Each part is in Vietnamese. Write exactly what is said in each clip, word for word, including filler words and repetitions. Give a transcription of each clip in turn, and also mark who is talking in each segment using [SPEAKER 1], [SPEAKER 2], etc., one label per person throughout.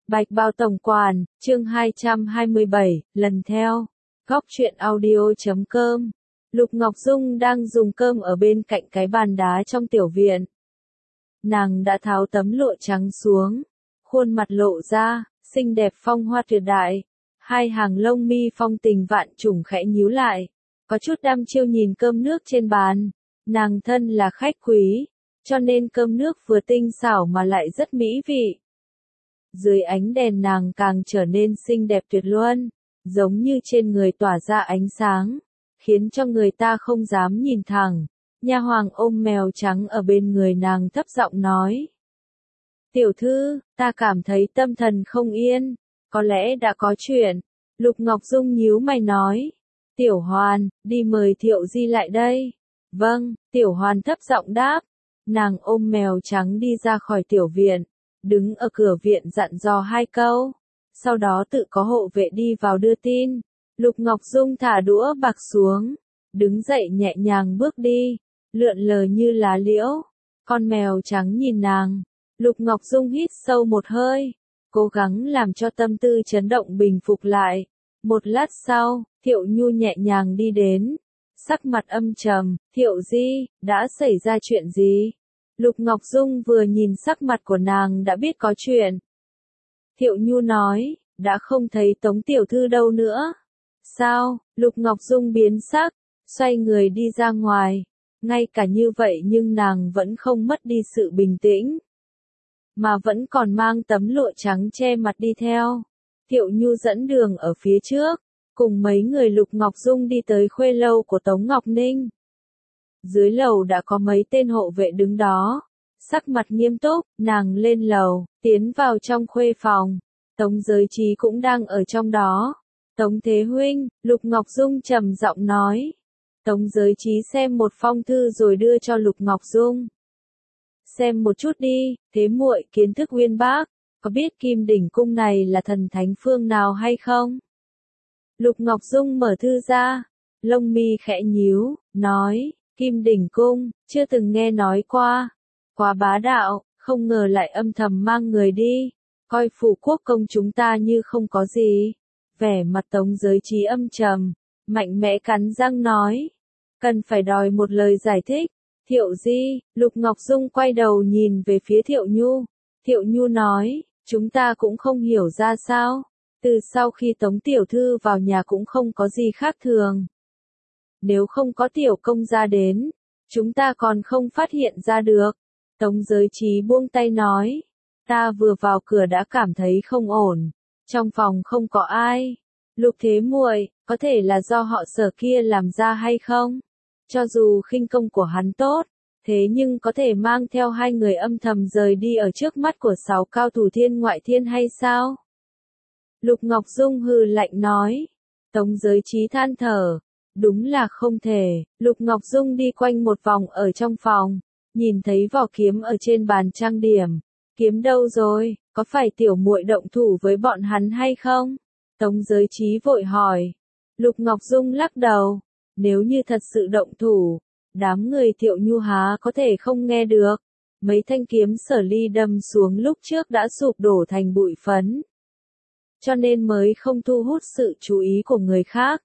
[SPEAKER 1] Bạch Bao Tổng Quản, chương hai trăm hai mươi bảy, lần theo. Góc truyện audio chấm com. Lục Ngọc Dung đang dùng cơm ở bên cạnh cái bàn đá trong tiểu viện. Nàng đã tháo tấm lụa trắng xuống, khuôn mặt lộ ra, xinh đẹp phong hoa tuyệt đại. Hai hàng lông mi phong tình vạn trùng khẽ nhíu lại, có chút đăm chiêu nhìn cơm nước trên bàn. Nàng thân là khách quý, cho nên cơm nước vừa tinh xảo mà lại rất mỹ vị. Dưới ánh đèn nàng càng trở nên xinh đẹp tuyệt luân, giống như trên người tỏa ra ánh sáng, khiến cho người ta không dám nhìn thẳng. Nha hoàng ôm mèo trắng ở bên người nàng thấp giọng nói: "Tiểu thư, ta cảm thấy tâm thần không yên, có lẽ đã có chuyện." Lục Ngọc Dung nhíu mày nói: "Tiểu Hoàn, đi mời Thiệu Di lại đây." "Vâng." Tiểu Hoàn thấp giọng đáp. Nàng ôm mèo trắng đi ra khỏi tiểu viện, đứng ở cửa viện dặn dò hai câu, sau đó tự có hộ vệ đi vào đưa tin. Lục Ngọc Dung thả đũa bạc xuống, đứng dậy nhẹ nhàng bước đi, lượn lờ như lá liễu. Con mèo trắng nhìn nàng, Lục Ngọc Dung hít sâu một hơi, cố gắng làm cho tâm tư chấn động bình phục lại. Một lát sau, Thiệu Nhu nhẹ nhàng đi đến, sắc mặt âm trầm. "Thiệu Di, đã xảy ra chuyện gì?" Lục Ngọc Dung vừa nhìn sắc mặt của nàng đã biết có chuyện. Thiệu Nhu nói: "Đã không thấy Tống tiểu thư đâu nữa." "Sao?" Lục Ngọc Dung biến sắc, xoay người đi ra ngoài. Ngay cả như vậy nhưng nàng vẫn không mất đi sự bình tĩnh, mà vẫn còn mang tấm lụa trắng che mặt đi theo. Thiệu Nhu dẫn đường ở phía trước, cùng mấy người Lục Ngọc Dung đi tới khuê lâu của Tống Ngọc Ninh. Dưới lầu đã có mấy tên hộ vệ đứng đó, sắc mặt nghiêm túc. Nàng lên lầu, tiến vào trong khuê phòng. Tống Giới Trí cũng đang ở trong đó. "Tống Thế huynh," Lục Ngọc Dung trầm giọng nói. Tống Giới Trí xem một phong thư rồi đưa cho Lục Ngọc Dung. "Xem một chút đi, Thế muội kiến thức uyên bác, có biết Kim Đỉnh Cung này là thần thánh phương nào hay không?" Lục Ngọc Dung mở thư ra, lông mi khẽ nhíu, nói: "Kim Đỉnh Cung, chưa từng nghe nói qua. Quá bá đạo, không ngờ lại âm thầm mang người đi, coi phủ quốc công chúng ta như không có gì." Vẻ mặt Tống Giới Trí âm trầm, mạnh mẽ cắn răng nói: "Cần phải đòi một lời giải thích." "Thiệu Di." Lục Ngọc Dung quay đầu nhìn về phía Thiệu Nhu. Thiệu Nhu nói: "Chúng ta cũng không hiểu ra sao. Từ sau khi Tống tiểu thư vào nhà cũng không có gì khác thường. Nếu không có tiểu công gia đến, chúng ta còn không phát hiện ra được." Tống Giới Trí buông tay nói: "Ta vừa vào cửa đã cảm thấy không ổn. Trong phòng không có ai. Lục Thế muội, có thể là do họ Sở kia làm ra hay không? Cho dù khinh công của hắn tốt, thế nhưng có thể mang theo hai người âm thầm rời đi ở trước mắt của sáu cao thủ thiên ngoại thiên hay sao?" Lục Ngọc Dung hừ lạnh nói. Tống Giới Trí than thở: "Đúng là không thể." Lục Ngọc Dung đi quanh một vòng ở trong phòng, nhìn thấy vỏ kiếm ở trên bàn trang điểm. "Kiếm đâu rồi, có phải tiểu muội động thủ với bọn hắn hay không?" Tống Giới Trí vội hỏi. Lục Ngọc Dung lắc đầu: "Nếu như thật sự động thủ, đám người Thiệu Nhu há có thể không nghe được. Mấy thanh kiếm Sở Ly đâm xuống lúc trước đã sụp đổ thành bụi phấn, cho nên mới không thu hút sự chú ý của người khác.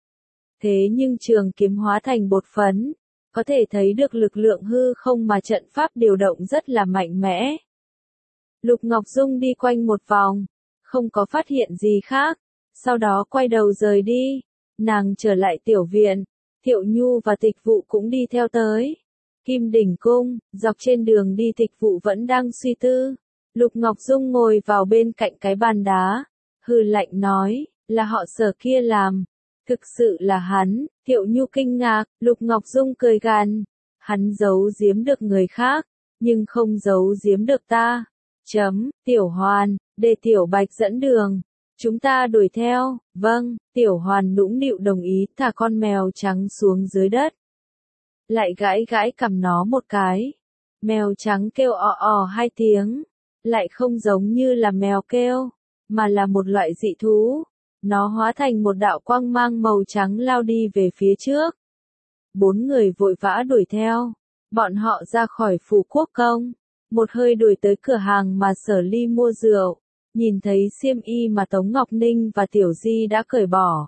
[SPEAKER 1] Thế nhưng trường kiếm hóa thành bột phấn, có thể thấy được lực lượng hư không mà trận pháp điều động rất là mạnh mẽ." Lục Ngọc Dung đi quanh một vòng, không có phát hiện gì khác, sau đó quay đầu rời đi. Nàng trở lại tiểu viện, Thiệu Nhu và Tịch Vụ cũng đi theo tới. Kim Đỉnh Cung, dọc trên đường đi Tịch Vụ vẫn đang suy tư. Lục Ngọc Dung ngồi vào bên cạnh cái bàn đá, hừ lạnh nói: "Là họ Sở kia làm." "Thực sự là hắn?" Thiệu Nhu kinh ngạc. Lục Ngọc Dung cười gằn: "Hắn giấu giếm được người khác, nhưng không giấu giếm được ta." Chấm. "Tiểu Hoàn, để Tiểu Bạch dẫn đường. Chúng ta đuổi theo." "Vâng." Tiểu Hoàn nũng nịu đồng ý, thả con mèo trắng xuống dưới đất. Lại gãi gãi cằm nó một cái. Mèo trắng kêu ò ò hai tiếng, lại không giống như là mèo kêu, mà là một loại dị thú. Nó hóa thành một đạo quang mang màu trắng lao đi về phía trước. Bốn người vội vã đuổi theo. Bọn họ ra khỏi phủ quốc công, một hơi đuổi tới cửa hàng mà Sở Ly mua rượu. nhìn thấy xiêm y mà Tống Ngọc Ninh và Tiểu Di đã cởi bỏ.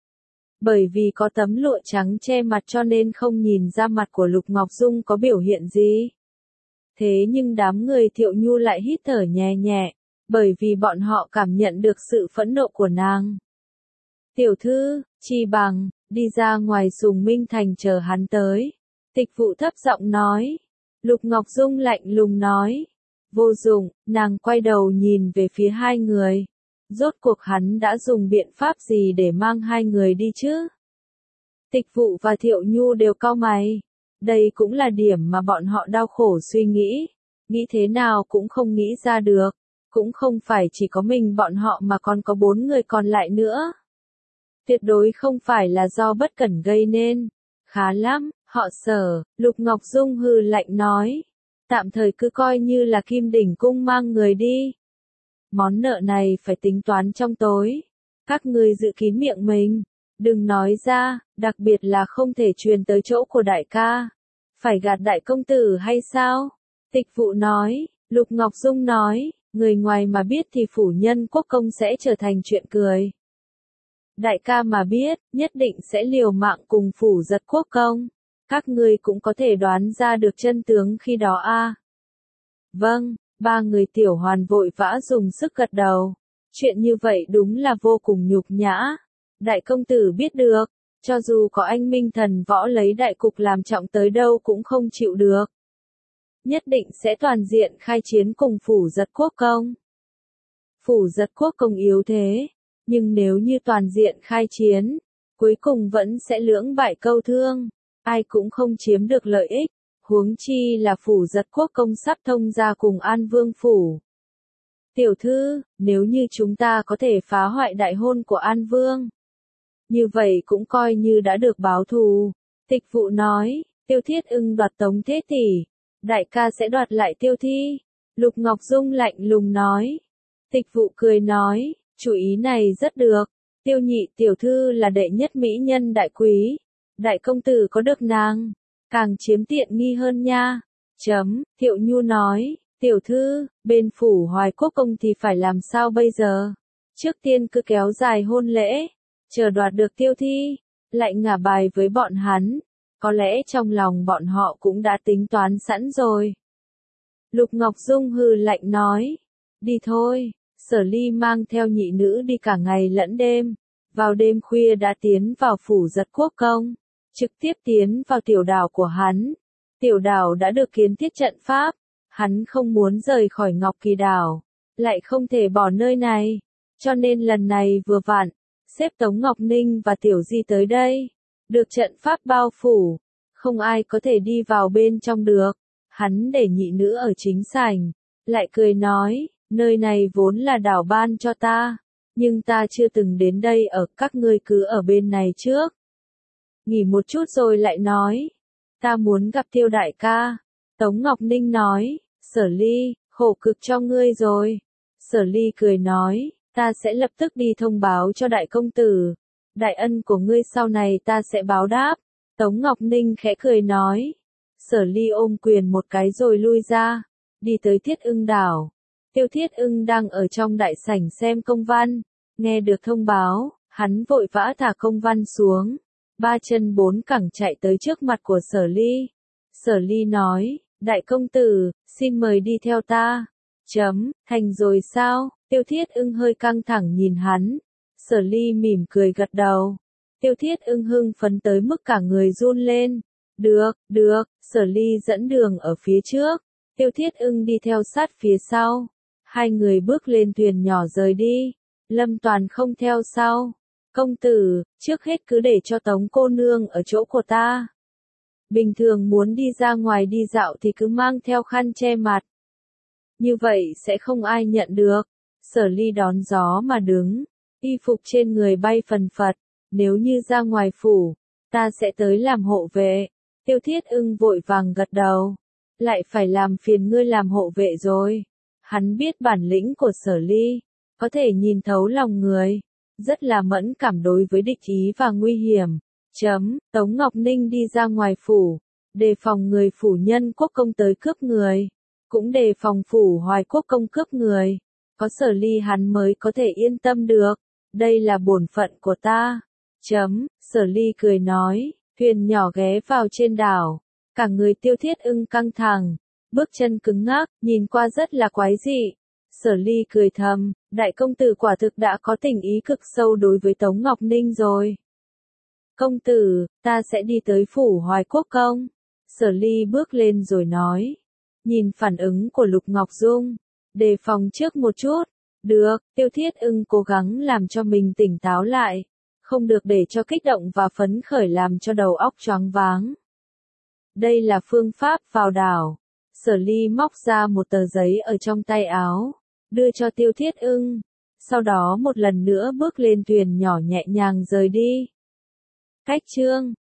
[SPEAKER 1] Bởi vì có tấm lụa trắng che mặt cho nên không nhìn ra mặt của Lục Ngọc Dung có biểu hiện gì. Thế nhưng đám người Thiệu Nhu lại hít thở nhẹ nhẹ, bởi vì bọn họ cảm nhận được sự phẫn nộ của nàng. Tiểu thư, chi bằng, đi ra ngoài Sùng Minh Thành chờ hắn tới. Tịch Vụ thấp giọng nói. Lục Ngọc Dung lạnh lùng nói. Vô dụng, nàng quay đầu nhìn về phía hai người. Rốt cuộc hắn đã dùng biện pháp gì để mang hai người đi chứ? Tịch Vụ và Thiệu Nhu đều cau mày. Đây cũng là điểm mà bọn họ đau khổ suy nghĩ. Nghĩ thế nào cũng không nghĩ ra được. Cũng không phải chỉ có mình bọn họ mà còn có bốn người còn lại nữa. Tuyệt đối không phải là do bất cẩn gây nên. Khá lắm, họ Sở, Lục Ngọc Dung hừ lạnh nói. Tạm thời cứ coi như là Kim Đỉnh Cung mang người đi. Món nợ này phải tính toán trong tối. Các ngươi giữ kín miệng mình. Đừng nói ra, đặc biệt là không thể truyền tới chỗ của đại ca. Phải gạt đại công tử hay sao? Tịch Vụ nói, Lục Ngọc Dung nói, người ngoài mà biết thì phủ nhân quốc công sẽ trở thành chuyện cười. Đại ca mà biết, nhất định sẽ liều mạng cùng phủ giật quốc công. Các ngươi cũng có thể đoán ra được chân tướng khi đó a. À? Vâng, ba người Tiểu Hoàn vội vã dùng sức gật đầu. Chuyện như vậy đúng là vô cùng nhục nhã. Đại công tử biết được, cho dù có anh Minh Thần Võ lấy đại cục làm trọng tới đâu cũng không chịu được. Nhất định sẽ toàn diện khai chiến cùng phủ giật quốc công. Phủ giật quốc công yếu thế, nhưng nếu như toàn diện khai chiến, cuối cùng vẫn sẽ lưỡng bại câu thương, ai cũng không chiếm được lợi ích, huống chi là phủ giật quốc công sắp thông ra cùng An Vương phủ. Tiểu thư, nếu như chúng ta có thể phá hoại đại hôn của An Vương, như vậy cũng coi như đã được báo thù. Tịch Vụ nói, Tiêu Thiết Ưng đoạt Tống Thế tỷ, đại ca sẽ đoạt lại Tiêu Thi. Lục Ngọc Dung lạnh lùng nói. Tịch Vụ cười nói, chủ ý này rất được. Tiêu nhị tiểu thư là đệ nhất mỹ nhân đại quý. Đại công tử có được nàng, càng chiếm tiện nghi hơn nha. Chấm, Thiệu Nhu nói, tiểu thư, bên phủ Hoài Quốc công thì phải làm sao bây giờ? Trước tiên cứ kéo dài hôn lễ, chờ đoạt được Tiêu Thi, lại ngả bài với bọn hắn. Có lẽ trong lòng bọn họ cũng đã tính toán sẵn rồi. Lục Ngọc Dung hừ lạnh nói, đi thôi. Sở Ly mang theo nhị nữ đi cả ngày lẫn đêm, vào đêm khuya đã tiến vào phủ giật quốc công, trực tiếp tiến vào tiểu đảo của hắn. Tiểu đảo đã được kiến thiết trận pháp, hắn không muốn rời khỏi Ngọc Kỳ đảo, lại không thể bỏ nơi này, cho nên lần này vừa vặn, xếp Tống Ngọc Ninh và Tiểu Di tới đây, được trận pháp bao phủ, không ai có thể đi vào bên trong được. Hắn để nhị nữ ở chính sảnh, lại cười nói, nơi này vốn là đảo ban cho ta, nhưng ta chưa từng đến đây ở, các ngươi cứ ở bên này trước. Nghỉ một chút rồi lại nói, ta muốn gặp Tiêu đại ca. Tống Ngọc Ninh nói, Sở Ly, khổ cực cho ngươi rồi. Sở Ly cười nói, ta sẽ lập tức đi thông báo cho đại công tử, đại ân của ngươi sau này ta sẽ báo đáp. Tống Ngọc Ninh khẽ cười nói, Sở Ly ôm quyền một cái rồi lui ra, đi tới Thiết Ưng đảo. Tiêu Thiết Ưng đang ở trong đại sảnh xem công văn, nghe được thông báo, hắn vội vã thả công văn xuống, ba chân bốn cẳng chạy tới trước mặt của Sở Ly. Sở Ly nói, đại công tử, xin mời đi theo ta. Chấm, thành rồi sao? Tiêu Thiết Ưng hơi căng thẳng nhìn hắn. Sở Ly mỉm cười gật đầu. Tiêu Thiết Ưng hưng phấn tới mức cả người run lên. Được, được, Sở Ly dẫn đường ở phía trước, Tiêu Thiết Ưng đi theo sát phía sau. Hai người bước lên thuyền nhỏ rời đi, Lâm Toàn không theo sau. Công tử, trước hết cứ để cho Tống cô nương ở chỗ của ta. Bình thường muốn đi ra ngoài đi dạo thì cứ mang theo khăn che mặt. Như vậy sẽ không ai nhận được. Sở Ly đón gió mà đứng, y phục trên người bay phần phật. Nếu như ra ngoài phủ, ta sẽ tới làm hộ vệ. Tiêu Thiết Ưng vội vàng gật đầu. Lại phải làm phiền ngươi làm hộ vệ rồi. Hắn biết bản lĩnh của Sở Ly, có thể nhìn thấu lòng người, rất là mẫn cảm đối với địch ý và nguy hiểm. Chấm, Tống Ngọc Ninh đi ra ngoài phủ, đề phòng người phủ nhân quốc công tới cướp người, cũng đề phòng phủ Hoài quốc công cướp người. Có Sở Ly hắn mới có thể yên tâm được. Đây là bổn phận của ta. Chấm, Sở Ly cười nói, thuyền nhỏ ghé vào trên đảo. Cả người Tiêu Thiết Ưng căng thẳng, bước chân cứng ngắc, nhìn qua rất là quái dị. Sở Ly cười thầm, đại công tử quả thực đã có tình ý cực sâu đối với Tống Ngọc Ninh rồi. Công tử, ta sẽ đi tới phủ Hoài Quốc công. Sở Ly bước lên rồi nói. Nhìn phản ứng của Lục Ngọc Dung, đề phòng trước một chút. Được, Tiêu Thiết Ưng cố gắng làm cho mình tỉnh táo lại. Không được để cho kích động và phấn khởi làm cho đầu óc choáng váng. Đây là phương pháp vào đảo. Sở Ly móc ra một tờ giấy ở trong tay áo, đưa cho Tiêu Thiết Ưng. Sau đó một lần nữa bước lên thuyền nhỏ nhẹ nhàng rời đi. Cách chương